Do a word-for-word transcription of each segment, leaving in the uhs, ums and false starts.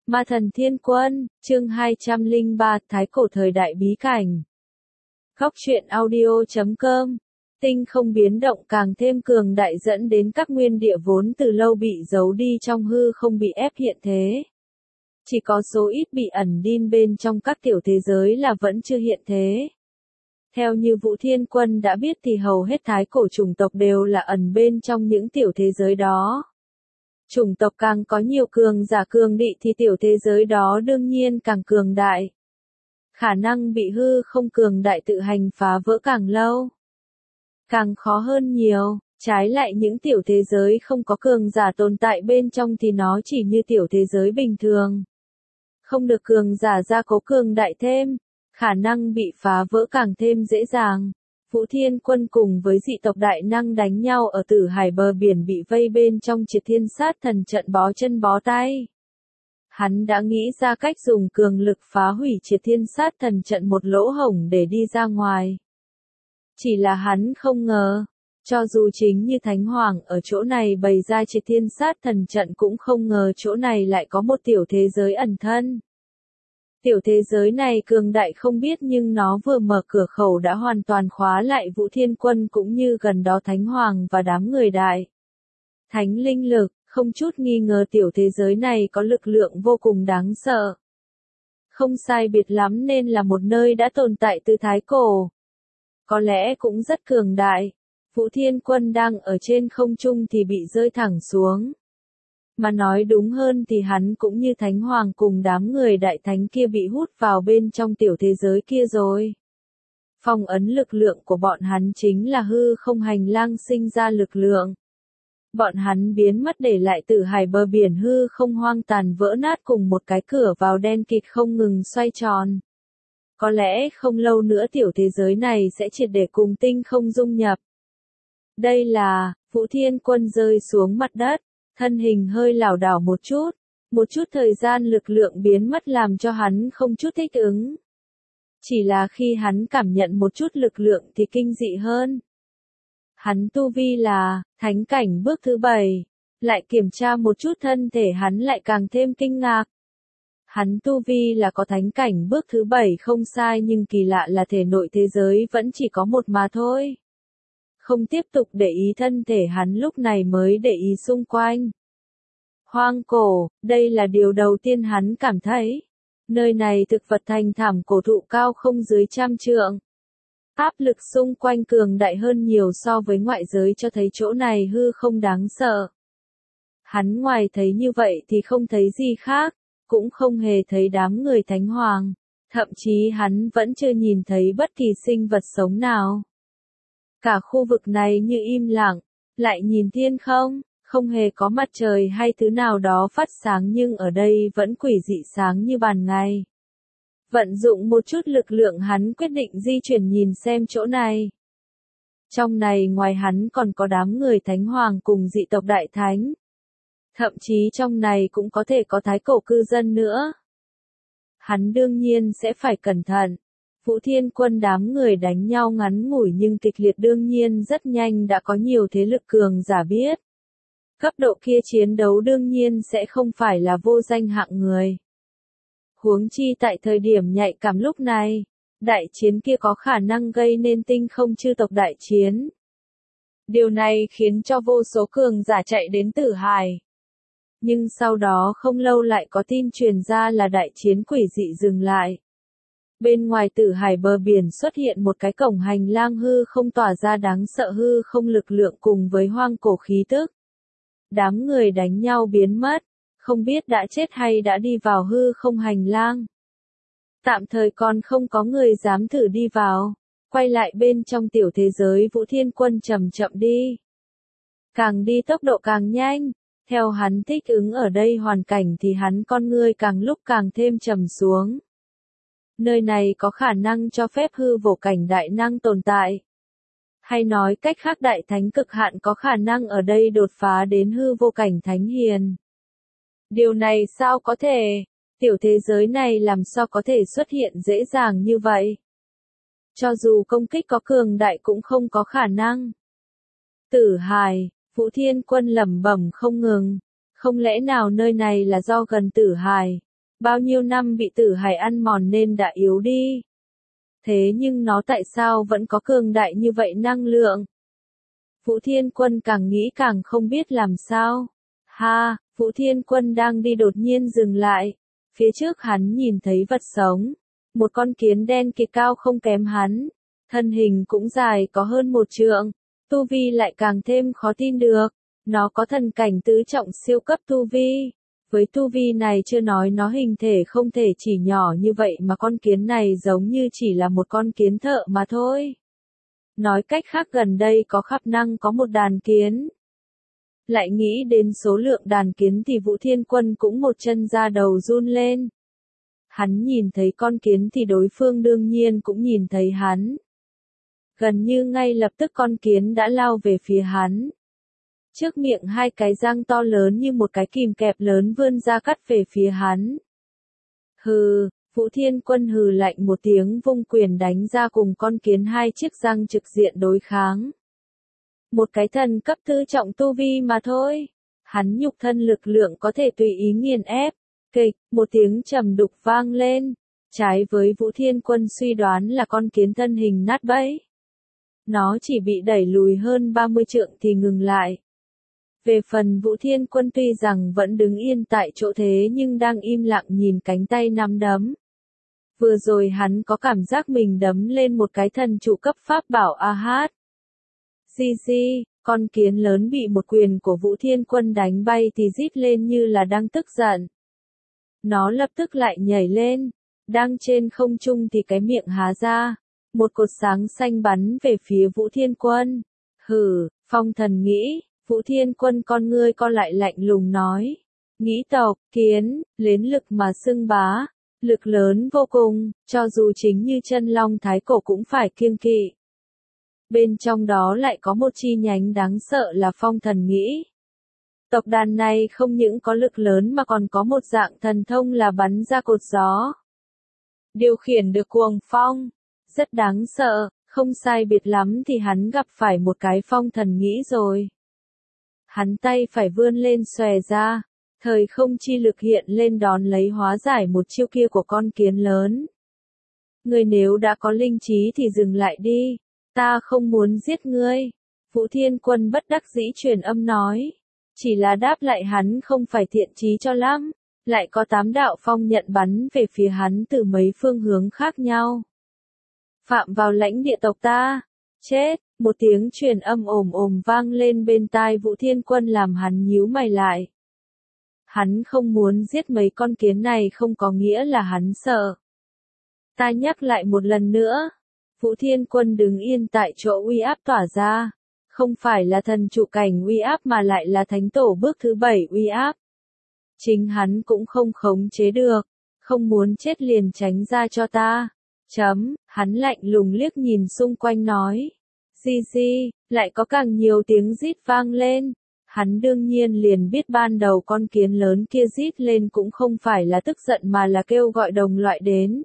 Ma thần thiên quân, chương hai trăm lẻ ba, Thái cổ thời đại bí cảnh. Góc truyện audio chấm com. Tinh không biến động càng thêm cường đại dẫn đến các nguyên địa vốn từ lâu bị giấu đi trong hư không bị ép hiện thế. Chỉ có số ít bị ẩn đin bên trong các tiểu thế giới là vẫn chưa hiện thế. Theo như Vũ Thiên Quân đã biết thì hầu hết thái cổ chủng tộc đều là ẩn bên trong những tiểu thế giới đó. Chủng tộc càng có nhiều cường giả cường đị thì tiểu thế giới đó đương nhiên càng cường đại. Khả năng bị hư không cường đại tự hành phá vỡ càng lâu, càng khó hơn nhiều. Trái lại những tiểu thế giới không có cường giả tồn tại bên trong thì nó chỉ như tiểu thế giới bình thường. Không được cường giả gia cố cường đại thêm, khả năng bị phá vỡ càng thêm dễ dàng. Vũ Thiên Quân cùng với dị tộc đại năng đánh nhau ở Tử Hải bờ biển bị vây bên trong Triệt Thiên Sát Thần trận bó chân bó tay. Hắn đã nghĩ ra cách dùng cường lực phá hủy Triệt Thiên Sát Thần trận một lỗ hổng để đi ra ngoài. Chỉ là hắn không ngờ, cho dù chính như Thánh Hoàng ở chỗ này bày ra Triệt Thiên Sát Thần trận cũng không ngờ chỗ này lại có một tiểu thế giới ẩn thân. Tiểu thế giới này cường đại không biết nhưng nó vừa mở cửa khẩu đã hoàn toàn khóa lại Vũ Thiên Quân cũng như gần đó Thánh Hoàng và đám người đại. Thánh linh lực, không chút nghi ngờ tiểu thế giới này có lực lượng vô cùng đáng sợ. Không sai biệt lắm nên là một nơi đã tồn tại từ thái cổ. Có lẽ cũng rất cường đại. Vũ Thiên Quân đang ở trên không trung thì bị rơi thẳng xuống. Mà nói đúng hơn thì hắn cũng như Thánh Hoàng cùng đám người đại thánh kia bị hút vào bên trong tiểu thế giới kia rồi. Phong ấn lực lượng của bọn hắn chính là hư không hành lang sinh ra lực lượng. Bọn hắn biến mất để lại Tử Hải bờ biển hư không hoang tàn vỡ nát cùng một cái cửa vào đen kịt không ngừng xoay tròn. Có lẽ không lâu nữa tiểu thế giới này sẽ triệt để cùng tinh không dung nhập. Đây là, Vũ Thiên Quân rơi xuống mặt đất. Thân hình hơi lảo đảo một chút, một chút thời gian lực lượng biến mất làm cho hắn không chút thích ứng. Chỉ là khi hắn cảm nhận một chút lực lượng thì kinh dị hơn. Hắn tu vi là thánh cảnh bước thứ bảy, lại kiểm tra một chút thân thể hắn lại càng thêm kinh ngạc. Hắn tu vi là có thánh cảnh bước thứ bảy không sai nhưng kỳ lạ là thể nội thế giới vẫn chỉ có một mà thôi. Không tiếp tục để ý thân thể hắn lúc này mới để ý xung quanh. Hoang cổ, đây là điều đầu tiên hắn cảm thấy. Nơi này thực vật thành thảm cổ thụ cao không dưới trăm trượng. Áp lực xung quanh cường đại hơn nhiều so với ngoại giới cho thấy chỗ này hư không đáng sợ. Hắn ngoài thấy như vậy thì không thấy gì khác, cũng không hề thấy đám người Thánh Hoàng. Thậm chí hắn vẫn chưa nhìn thấy bất kỳ sinh vật sống nào. Cả khu vực này như im lặng, lại nhìn thiên không, không hề có mặt trời hay thứ nào đó phát sáng nhưng ở đây vẫn quỷ dị sáng như ban ngày. Vận dụng một chút lực lượng hắn quyết định di chuyển nhìn xem chỗ này. Trong này ngoài hắn còn có đám người Thánh Hoàng cùng dị tộc Đại Thánh. Thậm chí trong này cũng có thể có thái cổ cư dân nữa. Hắn đương nhiên sẽ phải cẩn thận. Vũ Thiên Quân đám người đánh nhau ngắn ngủi nhưng kịch liệt đương nhiên rất nhanh đã có nhiều thế lực cường giả biết. Cấp độ kia chiến đấu đương nhiên sẽ không phải là vô danh hạng người. Huống chi tại thời điểm nhạy cảm lúc này, đại chiến kia có khả năng gây nên tinh không chư tộc đại chiến. Điều này khiến cho vô số cường giả chạy đến Tử Hải. Nhưng sau đó không lâu lại có tin truyền ra là đại chiến quỷ dị dừng lại. Bên ngoài Tử Hải bờ biển xuất hiện một cái cổng hành lang hư không tỏa ra đáng sợ hư không lực lượng cùng với hoang cổ khí tức. Đám người đánh nhau biến mất, không biết đã chết hay đã đi vào hư không hành lang. Tạm thời còn không có người dám thử đi vào, quay lại bên trong tiểu thế giới Vũ Thiên Quân chậm chậm đi. Càng đi tốc độ càng nhanh, theo hắn thích ứng ở đây hoàn cảnh thì hắn con người càng lúc càng thêm trầm xuống. Nơi này có khả năng cho phép hư vô cảnh đại năng tồn tại. Hay nói cách khác đại thánh cực hạn có khả năng ở đây đột phá đến hư vô cảnh thánh hiền. Điều này sao có thể? Tiểu thế giới này làm sao có thể xuất hiện dễ dàng như vậy? Cho dù công kích có cường đại cũng không có khả năng. Tử Hải, Vũ Thiên Quân lẩm bẩm không ngừng. Không lẽ nào nơi này là do gần Tử Hải, Bao nhiêu năm bị tử hải ăn mòn nên đã yếu đi. Thế nhưng nó tại sao vẫn có cường đại như vậy năng lượng? Vũ Thiên Quân càng nghĩ càng không biết làm sao. Ha, Vũ Thiên Quân đang đi đột nhiên dừng lại. Phía trước hắn nhìn thấy vật sống. Một con kiến đen kỳ cao không kém hắn. Thân hình cũng dài có hơn một trượng. Tu vi lại càng thêm khó tin được. Nó có thần cảnh tứ trọng siêu cấp tu vi. Với tu vi này chưa nói nó hình thể không thể chỉ nhỏ như vậy mà con kiến này giống như chỉ là một con kiến thợ mà thôi. Nói cách khác gần đây có khả năng có một đàn kiến. Lại nghĩ đến số lượng đàn kiến thì Vũ Thiên Quân cũng một chân ra đầu run lên. Hắn nhìn thấy con kiến thì đối phương đương nhiên cũng nhìn thấy hắn. Gần như ngay lập tức con kiến đã lao về phía hắn. Trước miệng hai cái răng to lớn như một cái kìm kẹp lớn vươn ra cắt về phía hắn. Hừ, Vũ Thiên Quân hừ lạnh một tiếng vung quyền đánh ra cùng con kiến hai chiếc răng trực diện đối kháng. Một cái thần cấp tư trọng tu vi mà thôi. Hắn nhục thân lực lượng có thể tùy ý nghiền ép. Kịch, một tiếng trầm đục vang lên. Trái với Vũ Thiên Quân suy đoán là con kiến thân hình nát bấy. Nó chỉ bị đẩy lùi hơn ba mươi trượng thì ngừng lại. Về phần Vũ Thiên Quân tuy rằng vẫn đứng yên tại chỗ thế nhưng đang im lặng nhìn cánh tay nắm đấm. Vừa rồi hắn có cảm giác mình đấm lên một cái thần trụ cấp pháp bảo a hát. Di di, con kiến lớn bị một quyền của Vũ Thiên Quân đánh bay thì rít lên như là đang tức giận. Nó lập tức lại nhảy lên, đang trên không trung thì cái miệng há ra. Một cột sáng xanh bắn về phía Vũ Thiên Quân. Hừ, Phong Thần nghĩ. Vũ Thiên Quân con ngươi co lại lạnh lùng nói. Nghĩ tộc, kiến, lến lực mà xưng bá. Lực lớn vô cùng, cho dù chính như chân long thái cổ cũng phải kiêng kỵ. Bên trong đó lại có một chi nhánh đáng sợ là Phong Thần nghĩ. Tộc đàn này không những có lực lớn mà còn có một dạng thần thông là bắn ra cột gió. Điều khiển được cuồng phong. Rất đáng sợ, không sai biệt lắm thì hắn gặp phải một cái Phong Thần nghĩ rồi. Hắn tay phải vươn lên xòe ra, thời không chi lực hiện lên đón lấy hóa giải một chiêu kia của con kiến lớn. Ngươi nếu đã có linh trí thì dừng lại đi, ta không muốn giết ngươi. Vũ Thiên Quân bất đắc dĩ truyền âm nói, chỉ là đáp lại hắn không phải thiện chí cho lắm, lại có tám đạo phong nhận bắn về phía hắn từ mấy phương hướng khác nhau. Phạm vào lãnh địa tộc ta, chết. Một tiếng truyền âm ồm ồm vang lên bên tai Vũ Thiên Quân làm hắn nhíu mày lại. Hắn không muốn giết mấy con kiến này không có nghĩa là hắn sợ. Ta nhắc lại một lần nữa. Vũ Thiên Quân đứng yên tại chỗ uy áp tỏa ra. Không phải là thần trụ cảnh uy áp mà lại là thánh tổ bước thứ bảy uy áp. Chính hắn cũng không khống chế được. Không muốn chết liền tránh ra cho ta. Chấm, hắn lạnh lùng liếc nhìn xung quanh nói. Di di, lại có càng nhiều tiếng rít vang lên. Hắn đương nhiên liền biết ban đầu con kiến lớn kia rít lên cũng không phải là tức giận mà là kêu gọi đồng loại đến.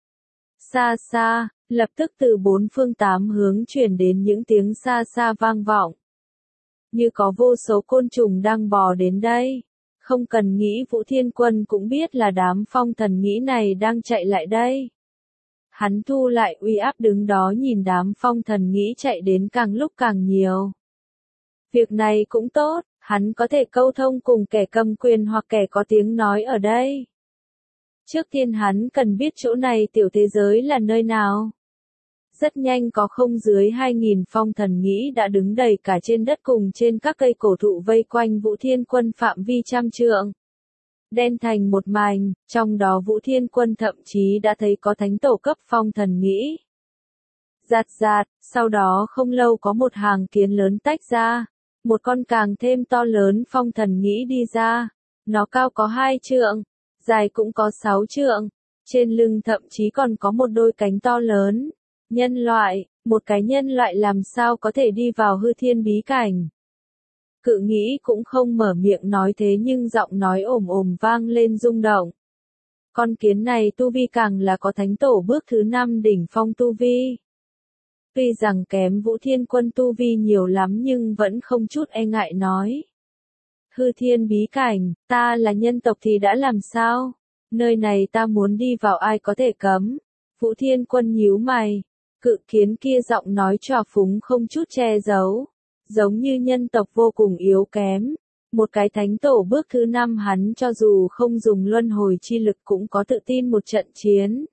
Xa xa, lập tức từ bốn phương tám hướng truyền đến những tiếng xa xa vang vọng. Như có vô số côn trùng đang bò đến đây. Không cần nghĩ Vũ Thiên Quân cũng biết là đám Phong Thần nghĩ này đang chạy lại đây. Hắn thu lại uy áp đứng đó nhìn đám Phong Thần nghĩ chạy đến càng lúc càng nhiều. Việc này cũng tốt, hắn có thể câu thông cùng kẻ cầm quyền hoặc kẻ có tiếng nói ở đây. Trước tiên hắn cần biết chỗ này tiểu thế giới là nơi nào. Rất nhanh có không dưới hai nghìn Phong Thần nghĩ đã đứng đầy cả trên đất cùng trên các cây cổ thụ vây quanh Vũ Thiên Quân phạm vi trăm trượng. Đen thành một mảnh, trong đó Vũ Thiên Quân thậm chí đã thấy có thánh tổ cấp Phong Thần nghĩ. Giạt giạt, sau đó không lâu có một hàng kiến lớn tách ra. Một con càng thêm to lớn Phong Thần nghĩ đi ra. Nó cao có hai trượng, dài cũng có sáu trượng. Trên lưng thậm chí còn có một đôi cánh to lớn. Nhân loại, một cái nhân loại làm sao có thể đi vào hư thiên bí cảnh. Cự nghĩ cũng không mở miệng nói thế nhưng giọng nói ồm ồm vang lên rung động. Con kiến này tu vi càng là có thánh tổ bước thứ năm đỉnh phong tu vi. Tuy rằng kém Vũ Thiên Quân tu vi nhiều lắm nhưng vẫn không chút e ngại nói. Hư thiên bí cảnh, ta là nhân tộc thì đã làm sao? Nơi này ta muốn đi vào ai có thể cấm. Vũ Thiên Quân nhíu mày. Cự kiến kia giọng nói trào phúng không chút che giấu. Giống như nhân tộc vô cùng yếu kém. Một cái thánh tổ bước thứ năm hắn cho dù không dùng luân hồi chi lực cũng có tự tin một trận chiến.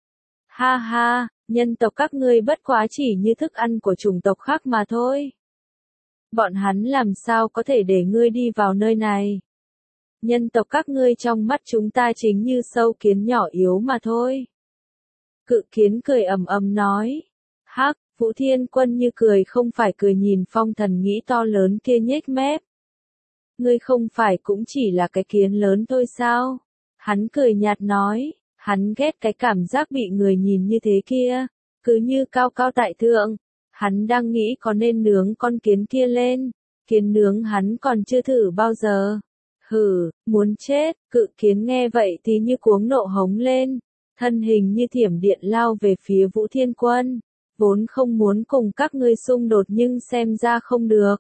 Ha ha, nhân tộc các ngươi bất quá chỉ như thức ăn của chủng tộc khác mà thôi. Bọn hắn làm sao có thể để ngươi đi vào nơi này. Nhân tộc các ngươi trong mắt chúng ta chính như sâu kiến nhỏ yếu mà thôi. Cự kiến cười ầm ầm nói. Hắc, Vũ Thiên Quân như cười không phải cười nhìn phong thần nghĩ to lớn kia nhếch mép. Ngươi không phải cũng chỉ là cái kiến lớn thôi sao? Hắn cười nhạt nói, hắn ghét cái cảm giác bị người nhìn như thế kia, cứ như cao cao tại thượng. Hắn đang nghĩ có nên nướng con kiến kia lên, kiến nướng hắn còn chưa thử bao giờ. Hừ, muốn chết, cự kiến nghe vậy thì như cuống nộ hống lên, thân hình như thiểm điện lao về phía Vũ Thiên Quân, vốn không muốn cùng các ngươi xung đột nhưng xem ra không được.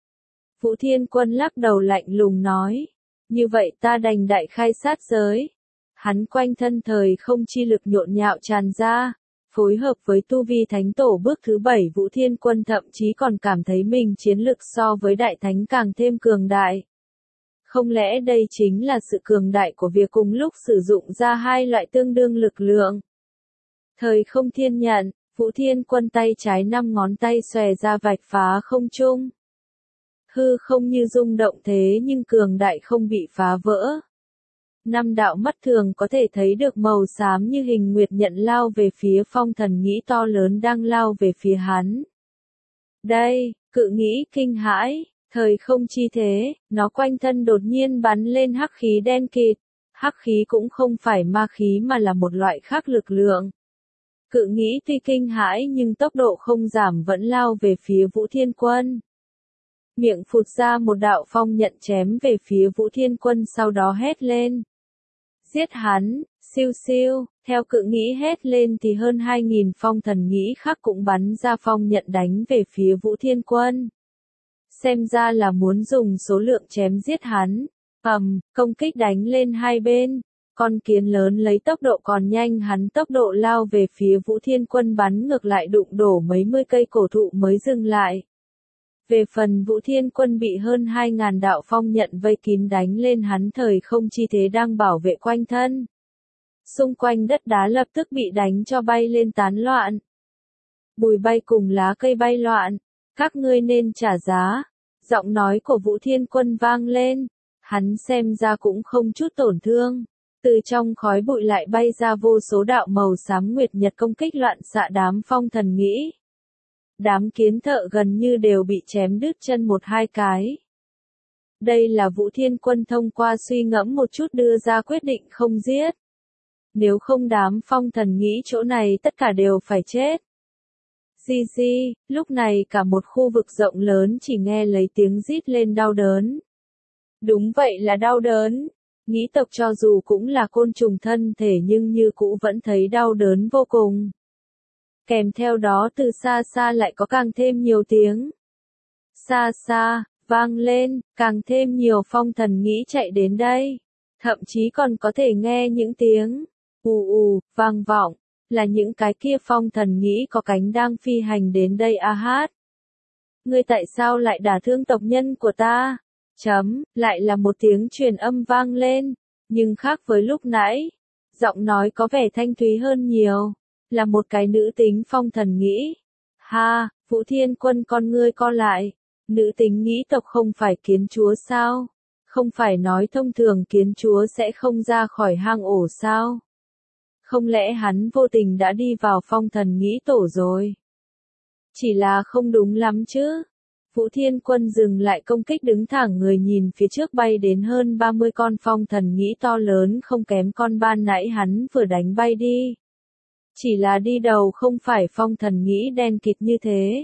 Vũ Thiên Quân lắc đầu lạnh lùng nói, như vậy ta đành đại khai sát giới. Hắn quanh thân thời không chi lực nhộn nhạo tràn ra, phối hợp với tu vi thánh tổ bước thứ bảy Vũ Thiên Quân thậm chí còn cảm thấy mình chiến lực so với đại thánh càng thêm cường đại. Không lẽ đây chính là sự cường đại của việc cùng lúc sử dụng ra hai loại tương đương lực lượng? Thời không thiên nhận, Vũ Thiên Quân tay trái năm ngón tay xòe ra vạch phá không trung. Hư không như rung động thế nhưng cường đại không bị phá vỡ. Năm đạo mắt thường có thể thấy được màu xám như hình nguyệt nhận lao về phía phong thần nghĩ to lớn đang lao về phía hắn. Đây, cự nghĩ kinh hãi, thời không chi thế, nó quanh thân đột nhiên bắn lên hắc khí đen kịt. Hắc khí cũng không phải ma khí mà là một loại khác lực lượng. Cự nghĩ tuy kinh hãi nhưng tốc độ không giảm vẫn lao về phía Vũ Thiên Quân. Miệng phụt ra một đạo phong nhận chém về phía Vũ Thiên Quân sau đó hét lên. Giết hắn, siêu siêu, theo cự nghĩ hét lên thì hơn hai nghìn phong thần nghĩ khác cũng bắn ra phong nhận đánh về phía Vũ Thiên Quân. Xem ra là muốn dùng số lượng chém giết hắn. Ầm, công kích đánh lên hai bên. Con kiến lớn lấy tốc độ còn nhanh hắn tốc độ lao về phía Vũ Thiên Quân bắn ngược lại đụng đổ mấy mươi cây cổ thụ mới dừng lại. Về phần Vũ Thiên Quân bị hơn hai ngàn đạo phong nhận vây kín đánh lên hắn thời không chi thế đang bảo vệ quanh thân. Xung quanh đất đá lập tức bị đánh cho bay lên tán loạn. Bùi bay cùng lá cây bay loạn. Các ngươi nên trả giá. Giọng nói của Vũ Thiên Quân vang lên. Hắn xem ra cũng không chút tổn thương. Từ trong khói bụi lại bay ra vô số đạo màu xám nguyệt nhật công kích loạn xạ đám phong thần nghĩ. Đám kiến thợ gần như đều bị chém đứt chân một hai cái. Đây là Vũ Thiên Quân thông qua suy ngẫm một chút đưa ra quyết định không giết. Nếu không đám phong thần nghĩ chỗ này tất cả đều phải chết. Di di, lúc này cả một khu vực rộng lớn chỉ nghe lấy tiếng rít lên đau đớn. Đúng vậy là đau đớn. Nghĩ tộc cho dù cũng là côn trùng thân thể nhưng như cũ vẫn thấy đau đớn vô cùng. Kèm theo đó từ xa xa lại có càng thêm nhiều tiếng. Xa xa, vang lên, càng thêm nhiều phong thần nghĩ chạy đến đây. Thậm chí còn có thể nghe những tiếng ù ù, vang vọng, là những cái kia phong thần nghĩ có cánh đang phi hành đến đây a hát. Ngươi tại sao lại đả thương tộc nhân của ta? Chấm, lại là một tiếng truyền âm vang lên, nhưng khác với lúc nãy, giọng nói có vẻ thanh thúy hơn nhiều, là một cái nữ tính phong thần nghĩ. Ha, Vũ Thiên Quân con ngươi co lại, nữ tính nghĩ tộc không phải kiến chúa sao? Không phải nói thông thường kiến chúa sẽ không ra khỏi hang ổ sao? Không lẽ hắn vô tình đã đi vào phong thần nghĩ tổ rồi? Chỉ là không đúng lắm chứ. Vũ Thiên Quân dừng lại công kích đứng thẳng người nhìn phía trước bay đến hơn ba mươi con phong thần nghĩ to lớn không kém con ban nãy hắn vừa đánh bay đi. Chỉ là đi đầu không phải phong thần nghĩ đen kịt như thế.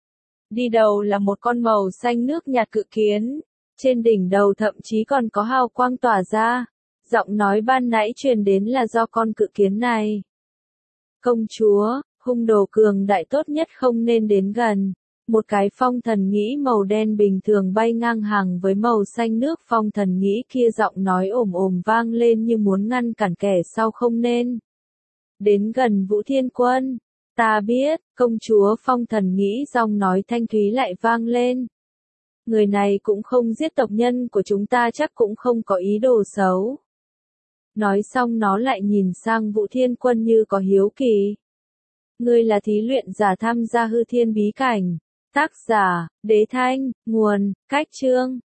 Đi đầu là một con màu xanh nước nhạt cự kiến, trên đỉnh đầu thậm chí còn có hào quang tỏa ra. Giọng nói ban nãy truyền đến là do con cự kiến này. Công chúa, hung đồ cường đại tốt nhất không nên đến gần. Một cái phong thần nghĩ màu đen bình thường bay ngang hàng với màu xanh nước, phong thần nghĩ kia giọng nói ồm ồm vang lên như muốn ngăn cản kẻ sau không nên đến gần Vũ Thiên Quân. Ta biết, công chúa, phong thần nghĩ, giọng nói thanh thúy lại vang lên. Người này cũng không giết tộc nhân của chúng ta, chắc cũng không có ý đồ xấu. Nói xong nó lại nhìn sang Vũ Thiên Quân như có hiếu kỳ. Ngươi là thí luyện giả tham gia hư thiên bí cảnh. Tác giả, Đế Thanh, nguồn, Cách Chương.